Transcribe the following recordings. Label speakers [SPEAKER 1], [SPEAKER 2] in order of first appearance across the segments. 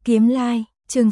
[SPEAKER 1] Kiếm Lai, chương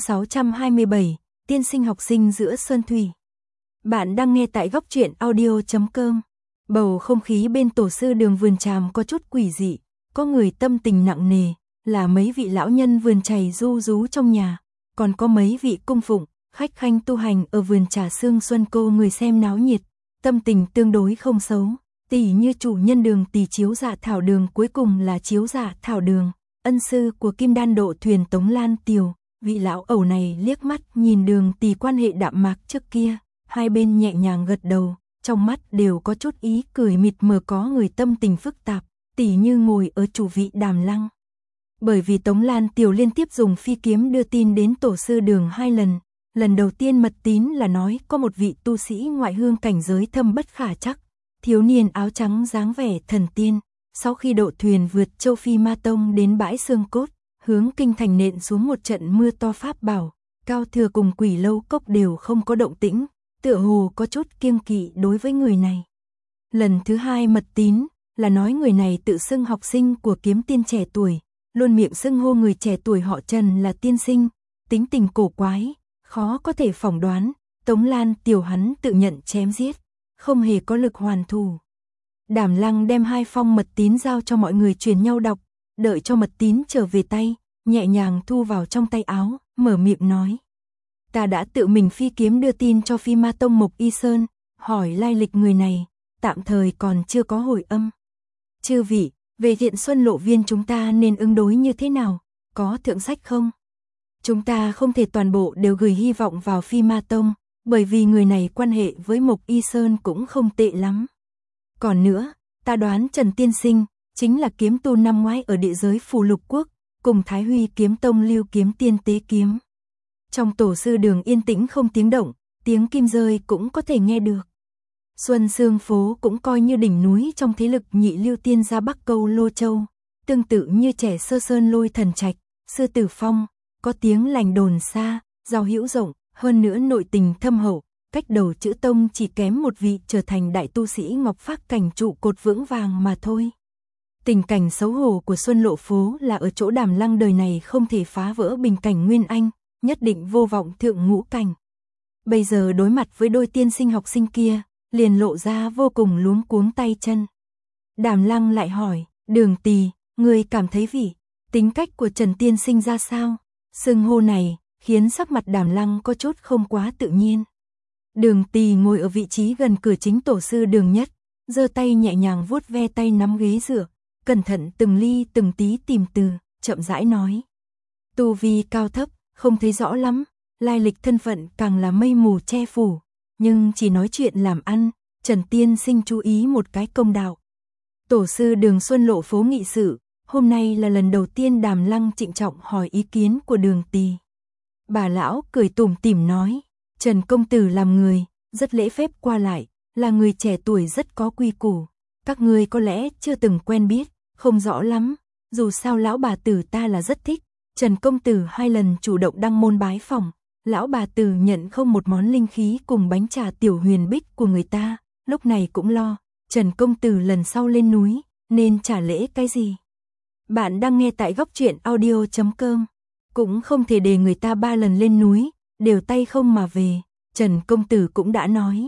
[SPEAKER 1] 627, tiên sinh học sinh giữa Sơn Thủy. Bạn đang nghe tại góc truyện audio.com. Bầu không khí bên tổ sư đường vườn tràm có chút quỷ dị, có người tâm tình nặng nề, là mấy vị lão nhân vườn chày ru rú trong nhà, còn có mấy vị cung phụng, khách khanh tu hành ở vườn trà Sương Xuân Cô người xem náo nhiệt, tâm tình tương đối không xấu, tỉ như chủ nhân đường Tỳ Chiếu Dạ Thảo Đường cuối cùng là Chiếu Dạ Thảo Đường. Ân sư của Kim Đan Độ Thuyền Tống Lan Tiều, vị lão ẩu này liếc mắt nhìn đường Tỳ quan hệ đạm mạc trước kia, hai bên nhẹ nhàng gật đầu, trong mắt đều có chút ý cười mịt mờ. Có người tâm tình phức tạp, tỉ như ngồi ở chủ vị Đàm Lăng. Bởi vì Tống Lan Tiều liên tiếp dùng phi kiếm đưa tin đến tổ sư đường 2 lần, lần đầu tiên mật tín là nói có một vị tu sĩ ngoại hương cảnh giới thâm bất khả chắc, thiếu niên áo trắng dáng vẻ thần tiên. Sau khi độ thuyền vượt châu Phi Ma Tông đến bãi xương cốt, hướng kinh thành nện xuống một trận mưa to pháp bảo, Cao Thừa cùng Quỷ Lâu Cốc đều không có động tĩnh, tựa hồ có chút kiêng kỵ đối với người này. Lần thứ 2 mật tín là nói người này tự xưng học sinh của kiếm tiên trẻ tuổi, luôn miệng xưng hô người trẻ tuổi họ Trần là tiên sinh, tính tình cổ quái, khó có thể phỏng đoán. Tống Lan Tiều hắn tự nhận chém giết, không hề có lực hoàn thủ. Đàm Lăng đem 2 phong mật tín giao cho mọi người truyền nhau đọc, đợi cho mật tín trở về tay, nhẹ nhàng thu vào trong tay áo, mở miệng nói. Ta đã tự mình phi kiếm đưa tin cho Phi Ma Tông Mộc Y Sơn, hỏi lai lịch người này, tạm thời còn chưa có hồi âm. Chư vị, về Thiện Xuân Lộ Viên chúng ta nên ứng đối như thế nào, có thượng sách không? Chúng ta không thể toàn bộ đều gửi hy vọng vào Phi Ma Tông, bởi vì người này quan hệ với Mộc Y Sơn cũng không tệ lắm. Còn nữa, ta đoán Trần Tiên Sinh chính là kiếm tu năm ngoái ở địa giới Phù Lục Quốc, cùng Thái Huy Kiếm Tông lưu kiếm tiên tế kiếm. Trong tổ sư đường yên tĩnh không tiếng động, tiếng kim rơi cũng có thể nghe được. Xuân Sương Phố cũng coi như đỉnh núi trong thế lực nhị lưu tiên gia Bắc Câu Lô Châu, tương tự như Trẻ Sơ Sơn Lôi Thần Trạch, Sư Tử Phong, có tiếng lành đồn xa, giao hữu rộng, hơn nữa nội tình thâm hậu. Cách đầu chữ tông chỉ kém một vị trở thành đại tu sĩ Ngọc Phác cảnh trụ cột vững vàng mà thôi. Tình cảnh xấu hổ của Xuân Lộ Phố là ở chỗ Đàm Lăng đời này không thể phá vỡ bình cảnh Nguyên Anh, nhất định vô vọng thượng ngũ cảnh. Bây giờ đối mặt với đôi tiên sinh học sinh kia, liền lộ ra vô cùng luống cuống tay chân. Đàm Lăng lại hỏi, Đường Tỳ, người cảm thấy tính cách của Trần Tiên Sinh ra sao? Xưng hô này khiến sắc mặt Đàm Lăng có chút không quá tự nhiên. Đường Tỳ ngồi ở vị trí gần cửa chính tổ sư đường nhất, giơ tay nhẹ nhàng vuốt ve tay nắm ghế dựa, cẩn thận từng ly từng tí tìm từ, chậm rãi nói. Tu vi cao thấp, không thấy rõ lắm, lai lịch thân phận càng là mây mù che phủ, nhưng chỉ nói chuyện làm ăn, Trần Tiên Sinh chú ý một cái công đạo. Tổ sư đường Xuân Lộ Phố nghị sự, hôm nay là lần đầu tiên Đàm Lăng trịnh trọng hỏi ý kiến của Đường Tỳ. Bà lão cười tủm tỉm nói. Trần công tử làm người, rất lễ phép qua lại, là người trẻ tuổi rất có quy củ. Các ngươi có lẽ chưa từng quen biết, không rõ lắm, dù sao lão bà tử ta là rất thích. Trần công tử 2 lần chủ động đăng môn bái phỏng, lão bà tử nhận không một món linh khí cùng bánh trà tiểu huyền bích của người ta, lúc này cũng lo, Trần công tử lần sau lên núi, nên trả lễ cái gì? Bạn đang nghe tại góc truyện audio.com, cũng không thể để người ta 3 lần lên núi, đều tay không mà về, Trần công tử cũng đã nói.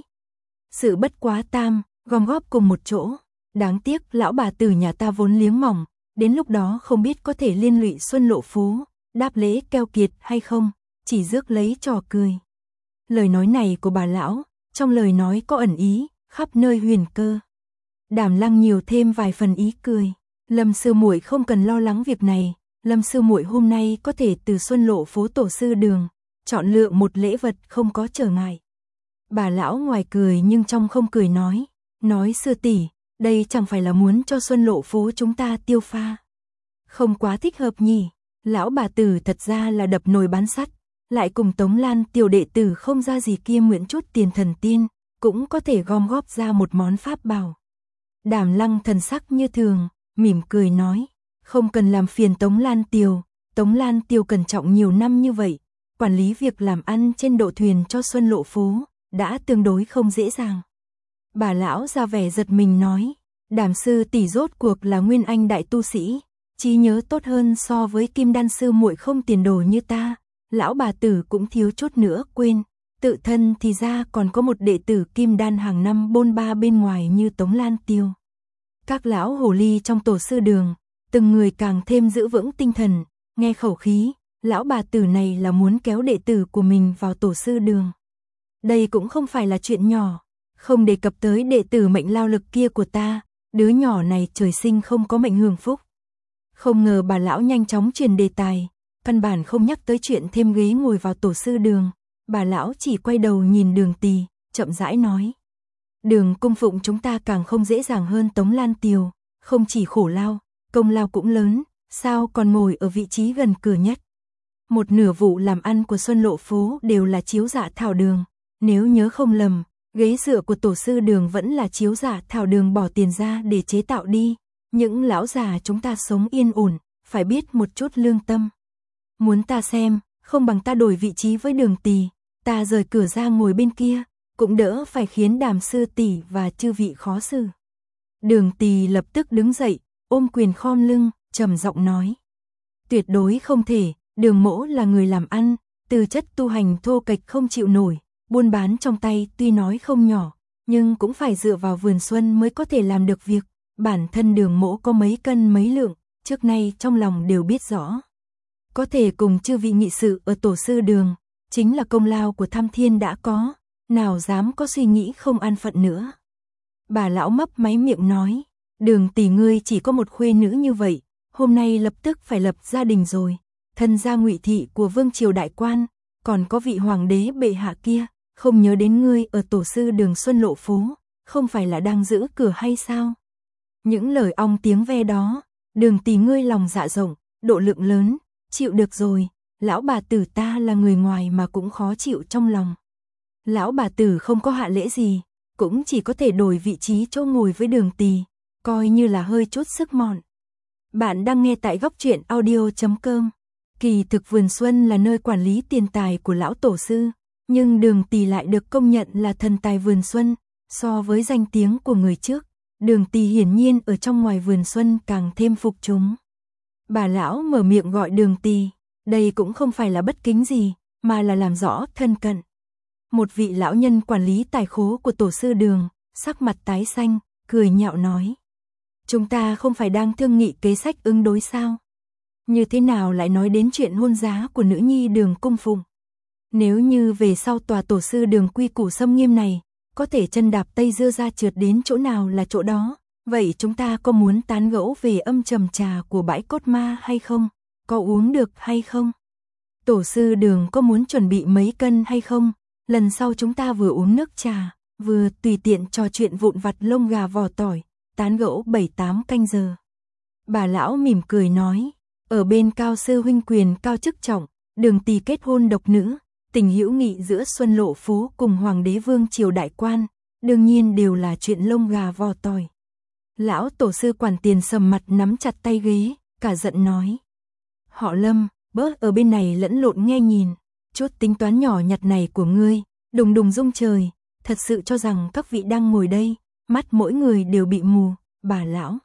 [SPEAKER 1] Sự bất quá tam, gom góp cùng một chỗ, đáng tiếc lão bà tử nhà ta vốn liếng mỏng, đến lúc đó không biết có thể liên lụy Xuân Lộ Phố, đáp lễ keo kiệt hay không, chỉ rước lấy trò cười. Lời nói này của bà lão, trong lời nói có ẩn ý, khắp nơi huyền cơ. Đàm Lăng nhiều thêm vài phần ý cười, Lâm sư muội không cần lo lắng việc này, Lâm sư muội hôm nay có thể từ Xuân Lộ Phố tổ sư đường chọn lựa một lễ vật không có trở ngại. Bà lão ngoài cười nhưng trong không cười nói sư tỷ, đây chẳng phải là muốn cho Xuân Lộ Phố chúng ta tiêu pha. Không quá thích hợp nhỉ, lão bà tử thật ra là đập nồi bán sắt, lại cùng Tống Lan tiểu đệ tử không ra gì kia nguyện chút tiền thần tiên, cũng có thể gom góp ra một món pháp bảo. Đàm Lăng thần sắc như thường, mỉm cười nói, không cần làm phiền Tống Lan Tiều cẩn trọng nhiều năm như vậy. Quản lý việc làm ăn trên độ thuyền cho Xuân Lộ Phố, đã tương đối không dễ dàng. Bà lão ra vẻ giật mình nói, Đàm sư tỷ rốt cuộc là Nguyên Anh đại tu sĩ, trí nhớ tốt hơn so với Kim Đan sư muội không tiền đồ như ta, lão bà tử cũng thiếu chút nữa quên, tự thân thì ra còn có một đệ tử Kim Đan hàng năm bôn ba bên ngoài như Tống Lan Tiêu. Các lão hồ ly trong tổ sư đường, từng người càng thêm giữ vững tinh thần, nghe khẩu khí, lão bà tử này là muốn kéo đệ tử của mình vào tổ sư đường. Đây cũng không phải là chuyện nhỏ, không đề cập tới đệ tử mệnh lao lực kia của ta, đứa nhỏ này trời sinh không có mệnh hưởng phúc. Không ngờ bà lão nhanh chóng chuyển đề tài, căn bản không nhắc tới chuyện thêm ghế ngồi vào tổ sư đường, bà lão chỉ quay đầu nhìn Đường Tỳ, chậm rãi nói. Đường cung phụng chúng ta càng không dễ dàng hơn Tống Lan Tiều, không chỉ khổ lao, công lao cũng lớn, sao còn ngồi ở vị trí gần cửa nhất. Một nửa vụ làm ăn của Xuân Lộ Phố đều là chiếu dạ thảo đường, nếu nhớ không lầm, ghế dựa của tổ sư đường vẫn là chiếu dạ thảo đường bỏ tiền ra để chế tạo đi. Những lão già chúng ta sống yên ổn, phải biết một chút lương tâm. Muốn ta xem, không bằng ta đổi vị trí với Đường Tỳ, ta rời cửa ra ngồi bên kia, cũng đỡ phải khiến Đàm sư tỷ và chư vị khó xử. Đường Tỳ lập tức đứng dậy, ôm quyền khom lưng, trầm giọng nói. Tuyệt đối không thể, Đường mỗ là người làm ăn, tư chất tu hành thô kệch không chịu nổi, buôn bán trong tay tuy nói không nhỏ, nhưng cũng phải dựa vào vườn xuân mới có thể làm được việc. Bản thân Đường mỗ có mấy cân mấy lượng, trước nay trong lòng đều biết rõ. Có thể cùng chư vị nghị sự ở tổ sư đường, chính là công lao của Tham Thiên đã có, nào dám có suy nghĩ không an phận nữa. Bà lão mấp máy miệng nói, Đường tỷ ngươi chỉ có một khuê nữ như vậy, hôm nay lập tức phải lập gia đình rồi, thân gia ngụy thị của vương triều đại quan, còn có vị hoàng đế bệ hạ kia, không nhớ đến ngươi ở tổ sư đường Xuân Lộ Phố, không phải là đang giữ cửa hay sao? Những lời ong tiếng ve đó, Đường tỷ ngươi lòng dạ rộng, độ lượng lớn, chịu được rồi, lão bà tử ta là người ngoài mà cũng khó chịu trong lòng. Lão bà tử không có hạ lễ gì, cũng chỉ có thể đổi vị trí chỗ ngồi với Đường Tỳ, coi như là hơi chút sức mọn. Bạn đang nghe tại góc truyện audio.com. Kỳ thực vườn xuân là nơi quản lý tiền tài của lão tổ sư, nhưng Đường Tỳ lại được công nhận là thần tài vườn xuân, so với danh tiếng của người trước, Đường Tỳ hiển nhiên ở trong ngoài vườn xuân càng thêm phục chúng. Bà lão mở miệng gọi Đường Tỳ, đây cũng không phải là bất kính gì, mà là làm rõ thân cận. Một vị lão nhân quản lý tài khố của tổ sư đường, sắc mặt tái xanh, cười nhạo nói. Chúng ta không phải đang thương nghị kế sách ứng đối sao? Như thế nào lại nói đến chuyện hôn giá của nữ nhi Đường cung phụng? Nếu như về sau tòa tổ sư đường quy củ xâm nghiêm này, có thể chân đạp tây dưa ra trượt đến chỗ nào là chỗ đó, vậy chúng ta có muốn tán gẫu về âm trầm trà của bãi cốt ma hay không? Có uống được hay không? Tổ sư đường có muốn chuẩn bị mấy cân hay không? Lần sau chúng ta vừa uống nước trà, vừa tùy tiện trò chuyện vụn vặt lông gà vò tỏi, tán gẫu 7-8 canh giờ. Bà lão mỉm cười nói, ở bên cao sư huynh quyền cao chức trọng, Đường Tỳ kết hôn độc nữ, tình hữu nghị giữa Xuân Lộ Phố cùng Hoàng đế vương triều đại quan, đương nhiên đều là chuyện lông gà vò tỏi. Lão tổ sư quản tiền sầm mặt nắm chặt tay ghế, cả giận nói. Họ Lâm, bớt ở bên này lẫn lộn nghe nhìn, chút tính toán nhỏ nhặt này của ngươi, đùng đùng rung trời, thật sự cho rằng các vị đang ngồi đây, mắt mỗi người đều bị mù, bà lão.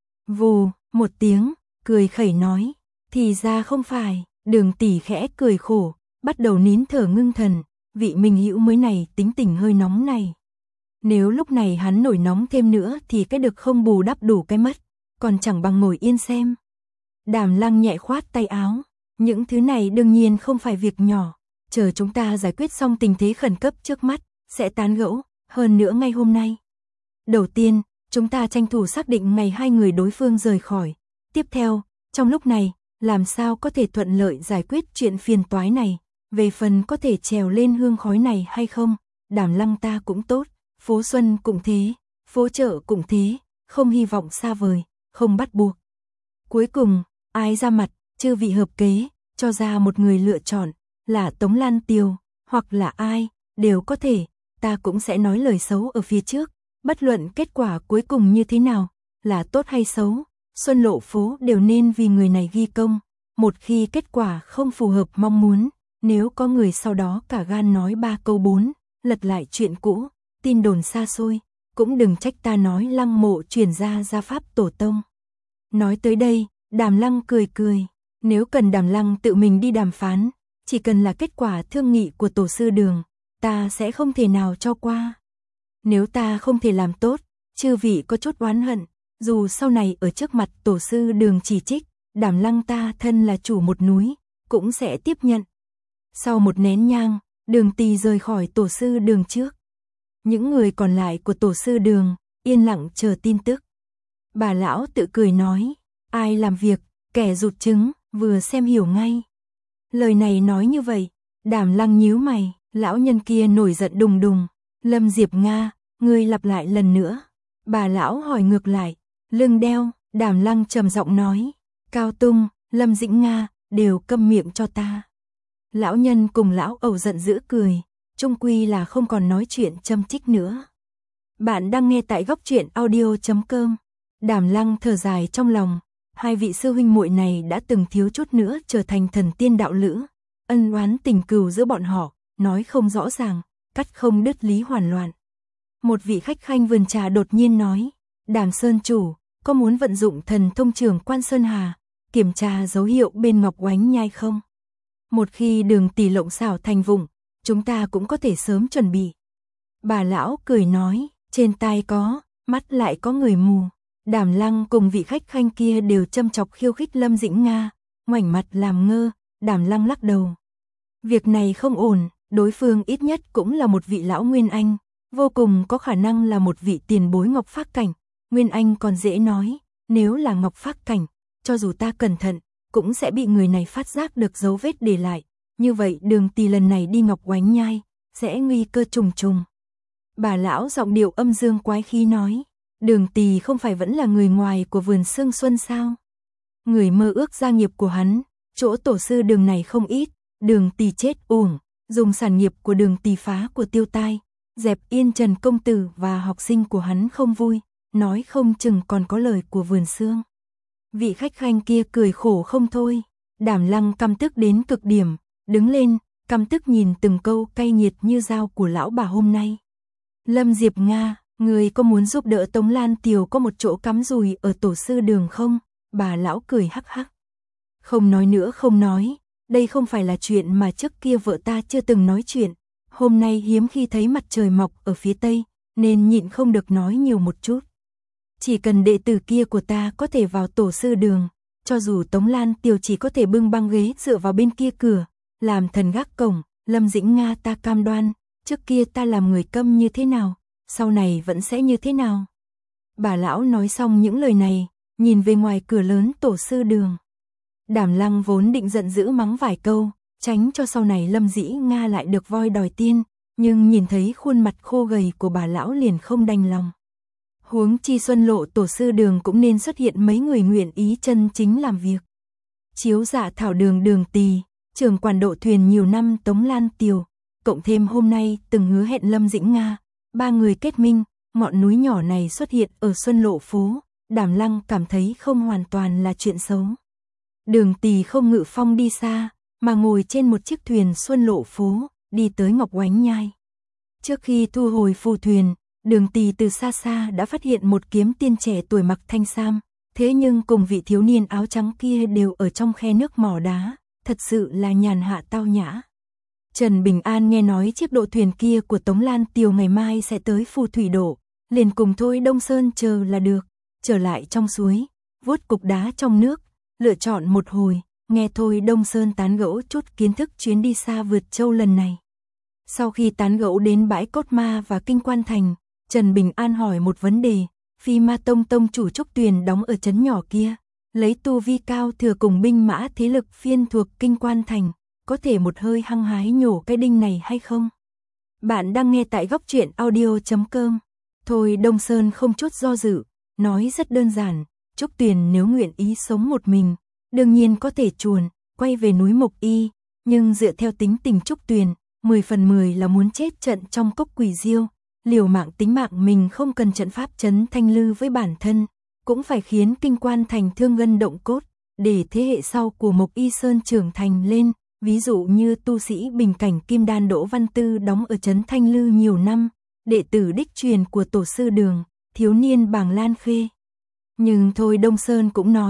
[SPEAKER 1] Vù, một tiếng, cười khẩy nói, thì ra không phải, Đường Tỳ khẽ cười khổ, bắt đầu nín thở ngưng thần, vị minh hữu mới này tính tình hơi nóng này. Nếu lúc này hắn nổi nóng thêm nữa thì cái được không bù đắp đủ cái mất, còn chẳng bằng ngồi yên xem. Đàm Lăng nhẹ khoát tay áo, những thứ này đương nhiên không phải việc nhỏ, chờ chúng ta giải quyết xong tình thế khẩn cấp trước mắt, sẽ tán gẫu, hơn nữa ngay hôm nay. Đầu tiên, chúng ta tranh thủ xác định ngày hai người đối phương rời khỏi. Tiếp theo, trong lúc này, làm sao có thể thuận lợi giải quyết chuyện phiền toái này, về phần có thể trèo lên hương khói này hay không, Đàm Lăng ta cũng tốt, phố xuân cũng thế, phố chợ cũng thế, không hy vọng xa vời, không bắt buộc. Cuối cùng, ai ra mặt, chư vị hợp kế, cho ra một người lựa chọn, là Tống Lan Tiều, hoặc là ai, đều có thể, ta cũng sẽ nói lời xấu ở phía trước, bất luận kết quả cuối cùng như thế nào, là tốt hay xấu, Xuân Lộ Phố đều nên vì người này ghi công, một khi kết quả không phù hợp mong muốn, nếu có người sau đó cả gan nói 3 câu 4, lật lại chuyện cũ, tin đồn xa xôi, cũng đừng trách ta nói Lăng Mộ truyền ra gia pháp tổ tông. Nói tới đây, Đàm Lăng cười cười, nếu cần Đàm Lăng tự mình đi đàm phán, chỉ cần là kết quả thương nghị của tổ sư Đường, ta sẽ không thể nào cho qua. Nếu ta không thể làm tốt, chư vị có chút oán hận, dù sau này ở trước mặt tổ sư Đường chỉ trích, Đàm Lăng ta thân là chủ một núi, cũng sẽ tiếp nhận. Sau một nén nhang, Đường Tỳ rời khỏi tổ sư Đường trước. Những người còn lại của tổ sư Đường, yên lặng chờ tin tức. Bà lão tự cười nói, ai làm việc, kẻ rụt trứng, vừa xem hiểu ngay. Lời này nói như vậy, Đàm Lăng nhíu mày, lão nhân kia nổi giận đùng đùng, Lâm Diệp Nga, ngươi lặp lại lần nữa. Bà lão hỏi ngược lại, lưng đeo, Đàm Lăng trầm giọng nói, Cao Tung, Lâm Dĩnh Nga, đều câm miệng cho ta. Lão nhân cùng lão Ẩu giận dữ cười, chung quy là không còn nói chuyện châm chích nữa. Bạn đang nghe tại góc truyện audio.com. Đàm Lăng thở dài trong lòng, hai vị sư huynh muội này đã từng thiếu chút nữa trở thành thần tiên đạo lữ, ân oán tình cừu giữa bọn họ, nói không rõ ràng, cắt không đứt lý hoàn loạn. Một vị khách khanh vườn trà đột nhiên nói, Đàm Sơn chủ, có muốn vận dụng thần thông trường Quan Sơn Hà, kiểm tra dấu hiệu bên ngọc oánh nhai không? Một khi Đường Tỷ lộng xảo thành vụng, chúng ta cũng có thể sớm chuẩn bị. Bà lão cười nói, trên tai có, mắt lại có người mù. Đàm Lăng cùng vị khách khanh kia đều châm chọc khiêu khích Lâm Dĩnh Nga, ngoảnh mặt làm ngơ. Đàm Lăng lắc đầu. Việc này không ổn, đối phương ít nhất cũng là một vị lão Nguyên Anh, vô cùng có khả năng là một vị tiền bối Ngọc Phác Cảnh. Nguyên Anh còn dễ nói, nếu là Ngọc Phác Cảnh, cho dù ta cẩn thận, cũng sẽ bị người này phát giác được dấu vết để lại. Như vậy Đường Tỳ lần này đi Ngọc Oánh Nhai, sẽ nguy cơ trùng trùng. Bà lão giọng điệu âm dương quái khí nói, Đường Tỳ không phải vẫn là người ngoài của vườn Sương Xuân sao? Người mơ ước gia nghiệp của hắn, chỗ tổ sư Đường này không ít, Đường Tỳ chết uổng, dùng sản nghiệp của Đường Tỳ phá của Tiêu Tai, dẹp yên Trần công tử và học sinh của hắn không vui, nói không chừng còn có lời của vườn Sương. Vị khách khanh kia cười khổ không thôi, Đàm Lăng căm tức đến cực điểm, đứng lên, căm tức nhìn từng câu cay nghiệt như dao của lão bà hôm nay. Lâm Diệp Nga, người có muốn giúp đỡ Tống Lan Tiều có một chỗ cắm rùi ở tổ sư Đường không? Bà lão cười hắc hắc. Không nói nữa không nói, đây không phải là chuyện mà trước kia vợ ta chưa từng nói chuyện. Hôm nay hiếm khi thấy mặt trời mọc ở phía tây, nên nhịn không được nói nhiều một chút. Chỉ cần đệ tử kia của ta có thể vào tổ sư Đường, cho dù Tống Lan Tiều chỉ có thể bưng băng ghế dựa vào bên kia cửa, làm thần gác cổng, Lâm Dĩnh Nga ta cam đoan, trước kia ta làm người câm như thế nào, sau này vẫn sẽ như thế nào. Bà lão nói xong những lời này, nhìn về ngoài cửa lớn tổ sư Đường. Đàm Lăng vốn định giận dữ mắng vài câu, tránh cho sau này Lâm Dĩnh Nga lại được voi đòi tiên, nhưng nhìn thấy khuôn mặt khô gầy của bà lão liền không đành lòng. Huống chi Xuân Lộ tổ sư Đường cũng nên xuất hiện mấy người nguyện ý chân chính làm việc. Chiếu Dạ Thảo Đường Đường Tỳ, trưởng quản độ thuyền nhiều năm Tống Lan Tiều, cộng thêm hôm nay từng hứa hẹn Lâm Dĩnh Nga, ba người kết minh, ngọn núi nhỏ này xuất hiện ở Xuân Lộ phố, Đàm Lăng cảm thấy không hoàn toàn là chuyện xấu. Đường Tỳ không ngự phong đi xa, mà ngồi trên một chiếc thuyền Xuân Lộ phố, đi tới Ngọc Oánh Nhai. Trước khi thu hồi phù thuyền, Đường Tỳ từ xa xa đã phát hiện một kiếm tiên trẻ tuổi mặc thanh sam, thế nhưng cùng vị thiếu niên áo trắng kia đều ở trong khe nước mỏ đá, thật sự là nhàn hạ tao nhã. Trần Bình An nghe nói chiếc độ thuyền kia của Tống Lan Tiều ngày mai sẽ tới Phù Thủy Độ, liền cùng Thôi Đông Sơn chờ là được, trở lại trong suối, vuốt cục đá trong nước, lựa chọn một hồi, nghe Thôi Đông Sơn tán gẫu chút kiến thức chuyến đi xa vượt châu lần này. Sau khi tán gẫu đến bãi Cốt Ma và Kinh Quan Thành, Trần Bình An hỏi một vấn đề, Phi Ma Tông tông chủ Trúc Tuyền đóng ở trấn nhỏ kia, lấy tu vi cao thừa cùng binh mã thế lực phiên thuộc Kinh Quan Thành, có thể một hơi hăng hái nhổ cái đinh này hay không? Bạn đang nghe tại góc truyện audio.com. Thôi Đông Sơn không chút do dự, nói rất đơn giản, Trúc Tuyền nếu nguyện ý sống một mình, đương nhiên có thể chuồn, quay về núi Mộc Y, nhưng dựa theo tính tình Trúc Tuyền, 10 phần 10 là muốn chết trận trong cốc quỷ diêu, liều mạng tính mạng mình không cần trận pháp trấn thanh lư với bản thân, cũng phải khiến Kinh Quan Thành thương ngân động cốt, để thế hệ sau của Mộc Y Sơn trưởng thành lên, ví dụ như tu sĩ bình cảnh Kim Đan Đỗ Văn Tư đóng ở trấn Thanh Lư nhiều năm, đệ tử đích truyền của tổ sư Đường, thiếu niên Bàng Lan Khê. Nhưng Thôi Đông Sơn cũng nói,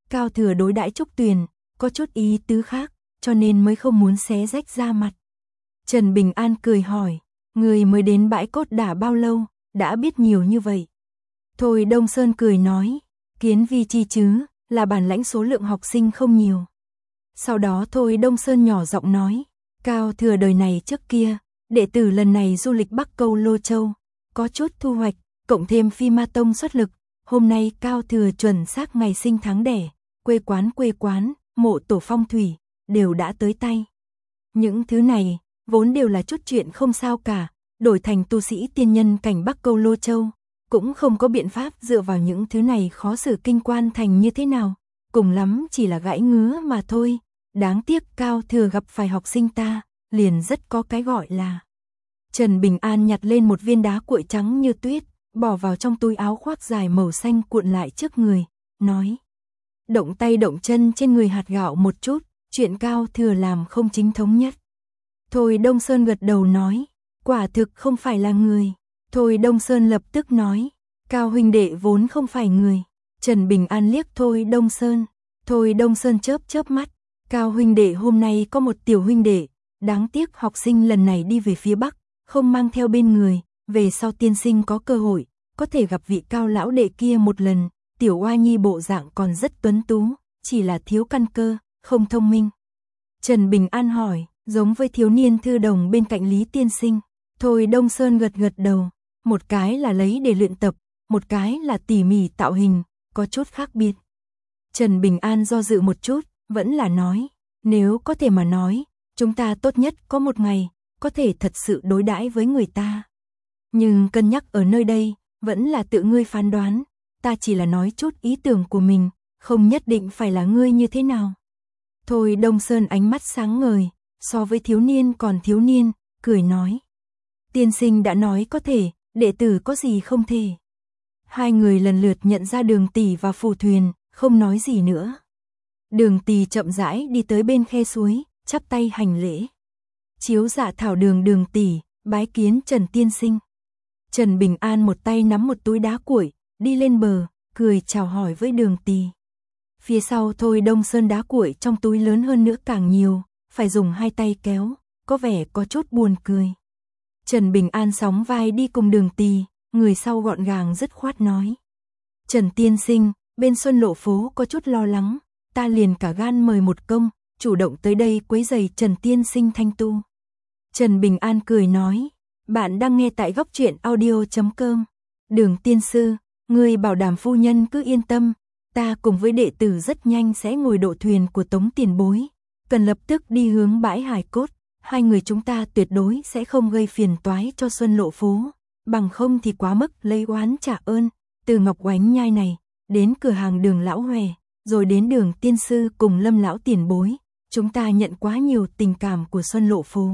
[SPEAKER 1] Cao Thừa đối đãi Trúc Tuyền, có chút ý tứ khác, cho nên mới không muốn xé rách ra mặt. Trần Bình An cười hỏi, người mới đến bãi cốt đã bao lâu, đã biết nhiều như vậy. Thôi Đông Sơn cười nói, kiến vi chi chứ, là bản lãnh số lượng học sinh không nhiều. Sau đó Thôi Đông Sơn nhỏ giọng nói, Cao Thừa đời này trước kia, đệ tử lần này du lịch Bắc Câu Lô Châu, có chút thu hoạch, cộng thêm Phi Ma Tông xuất lực, hôm nay Cao Thừa chuẩn xác ngày sinh tháng đẻ, quê quán, mộ tổ phong thủy, đều đã tới tay. Những thứ này, vốn đều là chút chuyện không sao cả, đổi thành tu sĩ tiên nhân cảnh Bắc Câu Lô Châu, cũng không có biện pháp dựa vào những thứ này khó xử kinh quan thành như thế nào, cùng lắm chỉ là gãi ngứa mà thôi. Đáng tiếc Cao Thừa gặp phải học sinh ta, liền rất có cái gọi là. Trần Bình An nhặt lên một viên đá cuội trắng như tuyết, bỏ vào trong túi áo khoác dài màu xanh cuộn lại trước người, nói. Động tay động chân trên người hạt gạo một chút, chuyện Cao Thừa làm không chính thống nhất. Thôi Đông Sơn gật đầu nói, quả thực không phải là người. Thôi Đông Sơn lập tức nói, Cao huynh đệ vốn không phải người. Trần Bình An liếc Thôi Đông Sơn. Thôi Đông Sơn chớp mắt, Cao huynh đệ hôm nay có một tiểu huynh đệ, đáng tiếc học sinh lần này đi về phía Bắc, không mang theo bên người, về sau tiên sinh có cơ hội, có thể gặp vị Cao lão đệ kia một lần, tiểu oa nhi bộ dạng còn rất tuấn tú, chỉ là thiếu căn cơ, không thông minh. Trần Bình An hỏi, giống với thiếu niên thư đồng bên cạnh Lý tiên sinh. Thôi Đông Sơn gật đầu, một cái là lấy để luyện tập, một cái là tỉ mỉ tạo hình, có chút khác biệt. Trần Bình An do dự một chút, vẫn là nói, nếu có thể mà nói, chúng ta tốt nhất có một ngày, có thể thật sự đối đãi với người ta. Nhưng cân nhắc ở nơi đây, vẫn là tự ngươi phán đoán, ta chỉ là nói chút ý tưởng của mình, không nhất định phải là ngươi như thế nào. Thôi Đông Sơn ánh mắt sáng ngời, so với thiếu niên còn thiếu niên, cười nói. Tiên sinh đã nói có thể, đệ tử có gì không thể. Hai người lần lượt nhận ra Đường Tỷ và Phù Thuyền, không nói gì nữa. Đường Tỷ chậm rãi đi tới bên khe suối, chắp tay hành lễ. Chiếu Dạ Thảo Đường Tỷ, bái kiến Trần tiên sinh. Trần Bình An một tay nắm một túi đá cuội, đi lên bờ, cười chào hỏi với Đường Tỷ. Phía sau Thôi Đông Sơn đá cuội trong túi lớn hơn nữa càng nhiều, phải dùng hai tay kéo, có vẻ có chút buồn cười. Trần Bình An sóng vai đi cùng Đường Tỷ, người sau gọn gàng dứt khoát nói. Trần tiên sinh, bên Xuân Lộ phố có chút lo lắng, ta liền cả gan mời một công, chủ động tới đây quấy rầy Trần tiên sinh thanh tu. Trần Bình An cười nói, bạn đang nghe tại Góc Truyện Audio.com. Đường tiên sư, người bảo đảm phu nhân cứ yên tâm, ta cùng với đệ tử rất nhanh sẽ ngồi độ thuyền của Tống tiền bối, cần lập tức đi hướng bãi hải cốt, hai người chúng ta tuyệt đối sẽ không gây phiền toái cho Xuân Lộ phố, bằng không thì quá mức lấy oán trả ơn, từ Ngọc Oánh Nhai này, đến cửa hàng Đường lão Hòe, rồi đến Đường tiên sư cùng Lâm lão tiền bối, chúng ta nhận quá nhiều tình cảm của Xuân Lộ phố.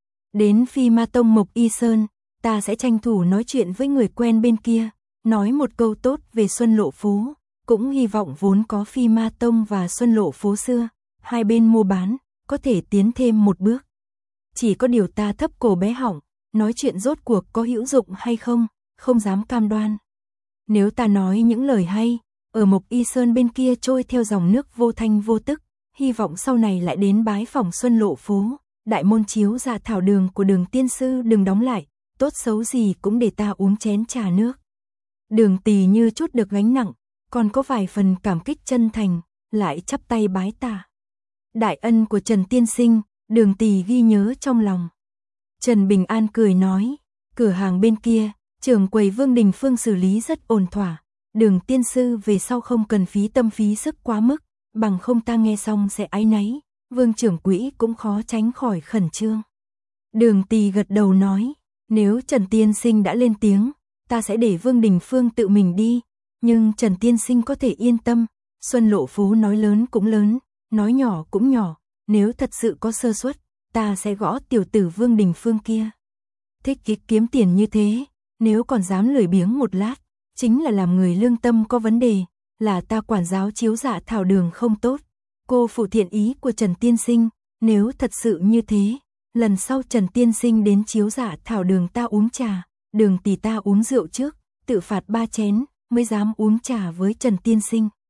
[SPEAKER 1] Đến Phi Ma Tông Mộc Y Sơn, ta sẽ tranh thủ nói chuyện với người quen bên kia, nói một câu tốt về Xuân Lộ phố, cũng hy vọng vốn có Phi Ma Tông và Xuân Lộ phố xưa, hai bên mua bán, có thể tiến thêm một bước. Chỉ có điều ta thấp cổ bé họng, nói chuyện rốt cuộc có hữu dụng hay không, không dám cam đoan. Nếu ta nói những lời hay, ở Mộc Y Sơn bên kia trôi theo dòng nước vô thanh vô tức, hy vọng sau này lại đến bái phỏng Xuân Lộ phố, đại môn Chiếu Dạ Thảo Đường của Đường tiên sư đừng đóng lại, tốt xấu gì cũng để ta uống chén trà nước. Đường Tỷ như chút được gánh nặng, còn có vài phần cảm kích chân thành, lại chắp tay bái tạ. Đại ân của Trần tiên sinh, Đường Tỷ ghi nhớ trong lòng. Trần Bình An cười nói, cửa hàng bên kia, trưởng quầy Vương Đình Phương xử lý rất ổn thỏa, Đường tiên sư về sau không cần phí tâm phí sức quá mức, bằng không ta nghe xong sẽ áy náy, Vương trưởng quỹ cũng khó tránh khỏi khẩn trương. Đường Tỷ gật đầu nói, nếu Trần tiên sinh đã lên tiếng, ta sẽ để Vương Đình Phương tự mình đi, nhưng Trần tiên sinh có thể yên tâm, Xuân Lộ phố nói lớn cũng lớn, nói nhỏ cũng nhỏ, nếu thật sự có sơ suất, ta sẽ gõ tiểu tử Vương Đình Phương kia. Thích kiếm tiền như thế, nếu còn dám lười biếng một lát, chính là làm người lương tâm có vấn đề, là ta quản giáo Chiếu Dạ Thảo Đường không tốt. Cô phụ thiện ý của Trần tiên sinh, nếu thật sự như thế, lần sau Trần tiên sinh đến Chiếu Dạ Thảo Đường ta uống trà, Đường Tỷ ta uống rượu trước, tự phạt 3 chén, mới dám uống trà với Trần tiên sinh.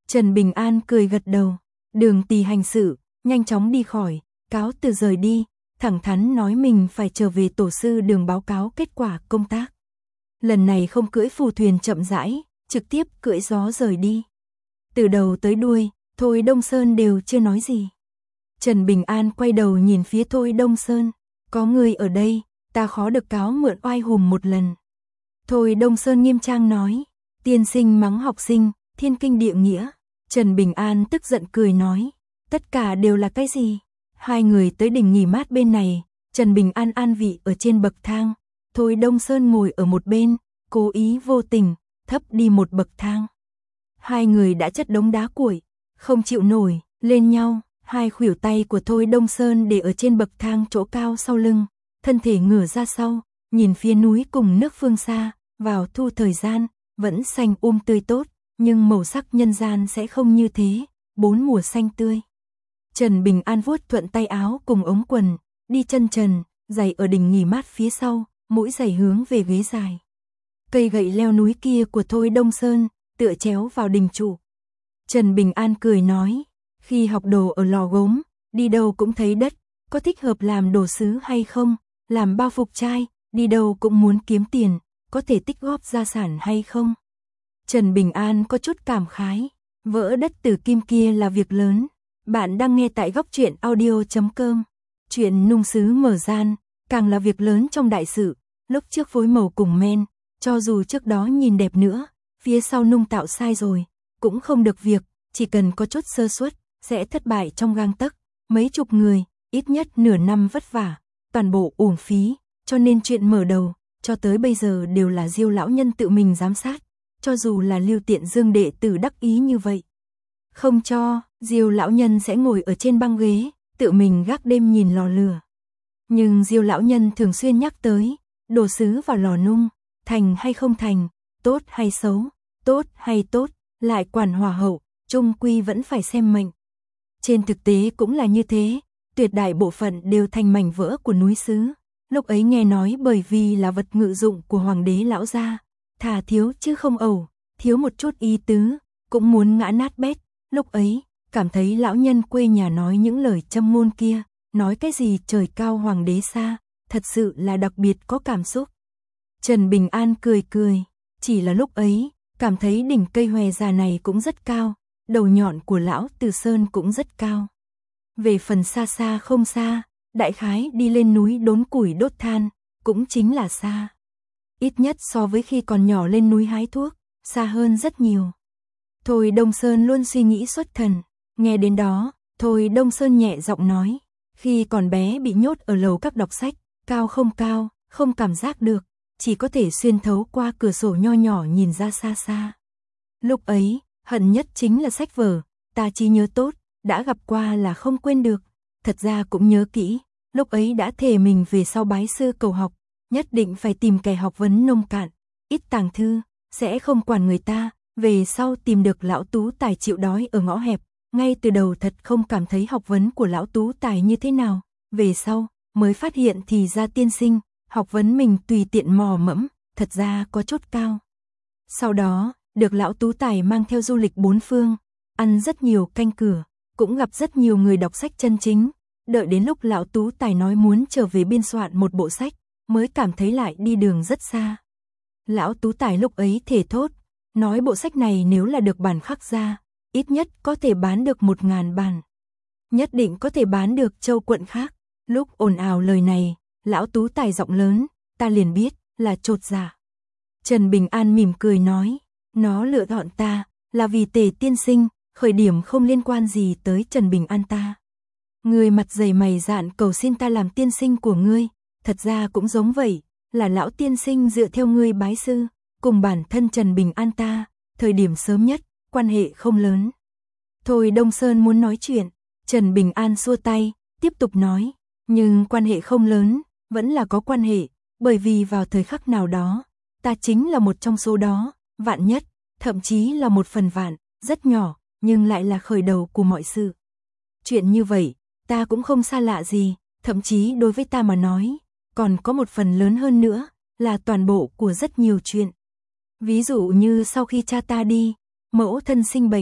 [SPEAKER 1] Trần Bình An cười gật đầu. Đường Tỳ hành sự, nhanh chóng đi khỏi, cáo từ rời đi, thẳng thắn nói mình phải trở về tổ sư Đường báo cáo kết quả công tác. Lần này không cưỡi phù thuyền chậm rãi, trực tiếp cưỡi gió rời đi. Từ đầu tới đuôi, Thôi Đông Sơn đều chưa nói gì. Trần Bình An quay đầu nhìn phía Thôi Đông Sơn, có người ở đây, ta khó được cáo mượn oai hùm một lần. Thôi Đông Sơn nghiêm trang nói, tiên sinh mắng học sinh, thiên kinh địa nghĩa. Trần Bình An tức giận cười nói, tất cả đều là cái gì? Hai người tới đỉnh nghỉ mát bên này, Trần Bình An an vị ở trên bậc thang, Thôi Đông Sơn ngồi ở một bên, cố ý vô tình, thấp đi một bậc thang. Hai người đã chất đống đá cuội, không chịu nổi, lên nhau, hai khuỷu tay của Thôi Đông Sơn để ở trên bậc thang chỗ cao sau lưng, thân thể ngửa ra sau, nhìn phía núi cùng nước phương xa, vào thu thời gian, vẫn xanh tươi tốt, nhưng màu sắc nhân gian sẽ không như thế, bốn mùa xanh tươi. Trần Bình An vuốt thuận tay áo cùng ống quần, đi chân trần, giày ở đỉnh nghỉ mát phía sau, mũi giày hướng về ghế dài. Cây gậy leo núi kia của Thôi Đông Sơn, tựa chéo vào đình trụ. Trần Bình An cười nói, khi học đồ ở lò gốm, đi đâu cũng thấy đất, có thích hợp làm đồ sứ hay không, làm bao phục trai, đi đâu cũng muốn kiếm tiền, có thể tích góp gia sản hay không. Trần Bình An có chút cảm khái, vỡ đất từ kim kia là việc lớn. Bạn đang nghe tại góc truyện audio.com. Chuyện nung sứ mở gian, càng là việc lớn trong đại sự, lúc trước phối màu cùng men, cho dù trước đó nhìn đẹp nữa, phía sau nung tạo sai rồi, cũng không được việc, chỉ cần có chút sơ suất, sẽ thất bại trong gang tấc. Mấy chục người, ít nhất nửa năm vất vả, toàn bộ uổng phí, cho nên chuyện mở đầu, cho tới bây giờ đều là Diêu lão nhân tự mình giám sát, cho dù là Lưu Tiện Dương đệ tử đắc ý như vậy. Không cho, Diêu lão nhân sẽ ngồi ở trên băng ghế, tự mình gác đêm nhìn lò lửa. Nhưng Diêu lão nhân thường xuyên nhắc tới, đồ sứ vào lò nung, thành hay không thành, tốt hay xấu, tốt hay tốt, lại quản hòa hậu, chung quy vẫn phải xem mệnh. Trên thực tế cũng là như thế, tuyệt đại bộ phận đều thành mảnh vỡ của núi sứ. Lúc ấy nghe nói bởi vì là vật ngự dụng của hoàng đế lão gia, thà thiếu chứ không ẩu, thiếu một chút ý tứ, cũng muốn ngã nát bét. Lúc ấy, cảm thấy lão nhân quê nhà nói những lời châm ngôn kia, nói cái gì trời cao hoàng đế xa, thật sự là đặc biệt có cảm xúc. Trần Bình An cười cười, chỉ là lúc ấy, cảm thấy đỉnh cây hòe già này cũng rất cao, đầu nhọn của lão Từ Sơn cũng rất cao. Về phần xa xa không xa, đại khái đi lên núi đốn củi đốt than, cũng chính là xa. Ít nhất so với khi còn nhỏ lên núi hái thuốc, xa hơn rất nhiều. Thôi Đông Sơn luôn suy nghĩ xuất thần, nghe đến đó, Thôi Đông Sơn nhẹ giọng nói, khi còn bé bị nhốt ở lầu các đọc sách, cao, không cảm giác được, chỉ có thể xuyên thấu qua cửa sổ nho nhỏ nhìn ra xa xa. Lúc ấy, hận nhất chính là sách vở, ta trí nhớ tốt, đã gặp qua là không quên được, thật ra cũng nhớ kỹ, lúc ấy đã thề mình về sau bái sư cầu học, nhất định phải tìm kẻ học vấn nông cạn, ít tàng thư, sẽ không quản người ta. Về sau tìm được lão Tú Tài chịu đói ở ngõ hẹp, ngay từ đầu thật không cảm thấy học vấn của lão Tú Tài như thế nào, về sau mới phát hiện thì ra tiên sinh, học vấn mình tùy tiện mò mẫm, thật ra có chút cao. Sau đó, được lão Tú Tài mang theo du lịch bốn phương, ăn rất nhiều canh cửa, cũng gặp rất nhiều người đọc sách chân chính, đợi đến lúc lão Tú Tài nói muốn trở về biên soạn một bộ sách, mới cảm thấy lại đi đường rất xa. Lão Tú Tài lúc ấy thề thốt, nói bộ sách này nếu là được bản khắc ra, ít nhất có thể bán được 1000 bản. Nhất định có thể bán được châu quận khác. Lúc ồn ào lời này, lão Tú Tài giọng lớn, ta liền biết là chột dạ. Trần Bình An mỉm cười nói, nó lựa chọn ta là vì Tề tiên sinh, khởi điểm không liên quan gì tới Trần Bình An ta. Người mặt dày mày dạn cầu xin ta làm tiên sinh của ngươi, thật ra cũng giống vậy, là lão tiên sinh dựa theo ngươi bái sư. Cùng bản thân Trần Bình An ta, thời điểm sớm nhất, quan hệ không lớn. Thôi Đông Sơn muốn nói chuyện, Trần Bình An xua tay, tiếp tục nói, nhưng quan hệ không lớn, vẫn là có quan hệ, bởi vì vào thời khắc nào đó, ta chính là một trong số đó, vạn nhất, thậm chí là một phần vạn, rất nhỏ, nhưng lại là khởi đầu của mọi sự. Chuyện như vậy, ta cũng không xa lạ gì, thậm chí đối với ta mà nói, còn có một phần lớn hơn nữa, là toàn bộ của rất nhiều chuyện. Ví dụ như sau khi cha ta đi, mẫu thân sinh bệnh,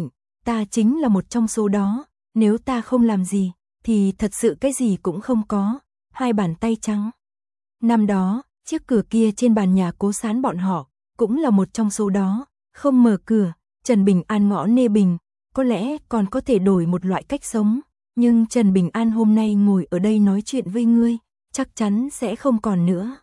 [SPEAKER 1] ta chính là một trong số đó, nếu ta không làm gì, thì thật sự cái gì cũng không có, hai bàn tay trắng. Năm đó, chiếc cửa kia trên bàn nhà Cố Sán bọn họ, cũng là một trong số đó, không mở cửa, Trần Bình An ngõ nê bình, có lẽ còn có thể đổi một loại cách sống, nhưng Trần Bình An hôm nay ngồi ở đây nói chuyện với ngươi, chắc chắn sẽ không còn nữa.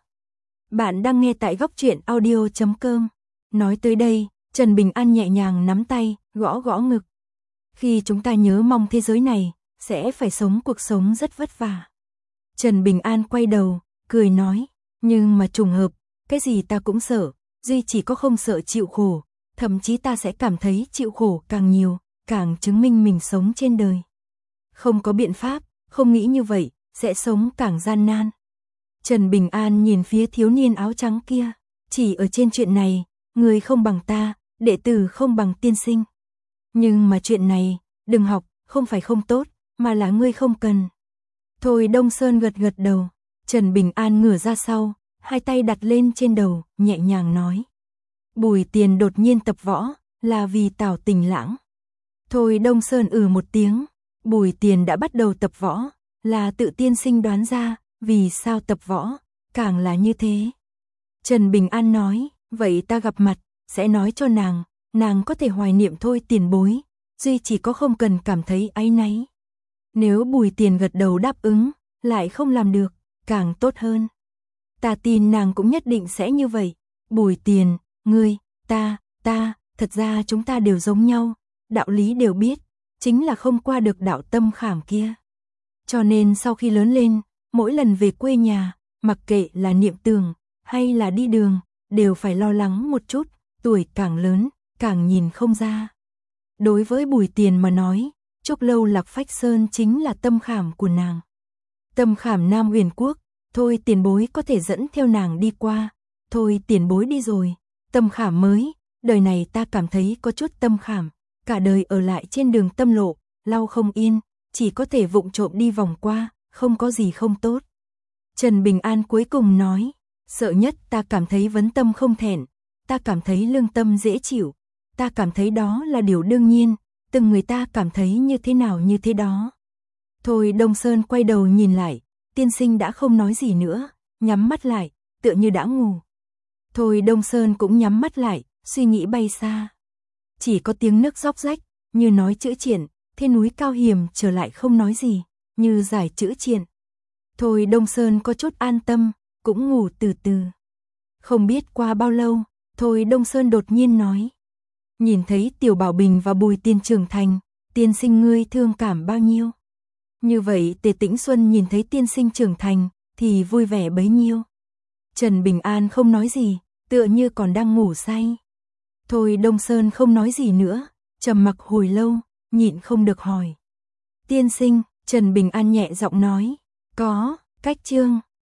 [SPEAKER 1] Bạn đang nghe tại góc truyện audio.com. Nói tới đây, Trần Bình An nhẹ nhàng nắm tay, gõ gõ ngực. Khi chúng ta nhớ mong thế giới này, sẽ phải sống cuộc sống rất vất vả. Trần Bình An quay đầu, cười nói, nhưng mà trùng hợp, cái gì ta cũng sợ, duy chỉ có không sợ chịu khổ, thậm chí ta sẽ cảm thấy chịu khổ càng nhiều, càng chứng minh mình sống trên đời. Không có biện pháp, không nghĩ như vậy, sẽ sống càng gian nan. Trần Bình An nhìn phía thiếu niên áo trắng kia, chỉ ở trên chuyện này, người không bằng ta, đệ tử không bằng tiên sinh. Nhưng mà chuyện này, đừng học, không phải không tốt, mà là ngươi không cần. Thôi Đông Sơn gật gật đầu, Trần Bình An ngửa ra sau, hai tay đặt lên trên đầu, nhẹ nhàng nói. Bùi Tiền đột nhiên tập võ, là vì Tào Tình Lãng. Thôi Đông Sơn một tiếng, Bùi Tiền đã bắt đầu tập võ, là tự tiên sinh đoán ra, vì sao tập võ, càng là như thế. Trần Bình An nói, vậy ta gặp mặt, sẽ nói cho nàng có thể hoài niệm thôi tiền bối, duy chỉ có không cần cảm thấy áy náy. Nếu Bùi Tiền gật đầu đáp ứng, lại không làm được, càng tốt hơn. Ta tin nàng cũng nhất định sẽ như vậy. Bùi Tiền, ngươi, ta, thật ra chúng ta đều giống nhau, đạo lý đều biết, chính là không qua được đạo tâm khảm kia. Cho nên sau khi lớn lên, mỗi lần về quê nhà, mặc kệ là niệm tưởng, hay là đi đường, đều phải lo lắng một chút, tuổi càng lớn, càng nhìn không ra. Đối với Bùi Tiền mà nói, Trúc Lâu Lạc Phách Sơn chính là tâm khảm của nàng. Tâm khảm Nam Huyền Quốc, thôi tiền bối có thể dẫn theo nàng đi qua, thôi tiền bối đi rồi, tâm khảm mới, đời này ta cảm thấy có chút tâm khảm, cả đời ở lại trên đường tâm lộ, lau không yên, chỉ có thể vụng trộm đi vòng qua, không có gì không tốt. Trần Bình An cuối cùng nói, sợ nhất ta cảm thấy vấn tâm không thẹn, ta cảm thấy lương tâm dễ chịu, ta cảm thấy đó là điều đương nhiên, từng người ta cảm thấy như thế nào như thế đó. Thôi Đông Sơn quay đầu nhìn lại, tiên sinh đã không nói gì nữa, nhắm mắt lại, tựa như đã ngủ. Thôi Đông Sơn cũng nhắm mắt lại, suy nghĩ bay xa. Chỉ có tiếng nước róc rách, như nói chữ triện, thế núi cao hiểm trở lại không nói gì, như giải chữ triện. Thôi Đông Sơn có chút an tâm, cũng ngủ từ từ. Không biết qua bao lâu, thôi Đông Sơn đột nhiên nói. Nhìn thấy Tiểu Bảo Bình và Bùi Tiền trưởng thành, tiên sinh ngươi thương cảm bao nhiêu. Như vậy Tề Tĩnh Xuân nhìn thấy tiên sinh trưởng thành, thì vui vẻ bấy nhiêu. Trần Bình An không nói gì, tựa như còn đang ngủ say. Thôi Đông Sơn không nói gì nữa, trầm mặc hồi lâu, nhịn không được hỏi. Tiên sinh, Trần Bình An nhẹ giọng nói, có, cách chương.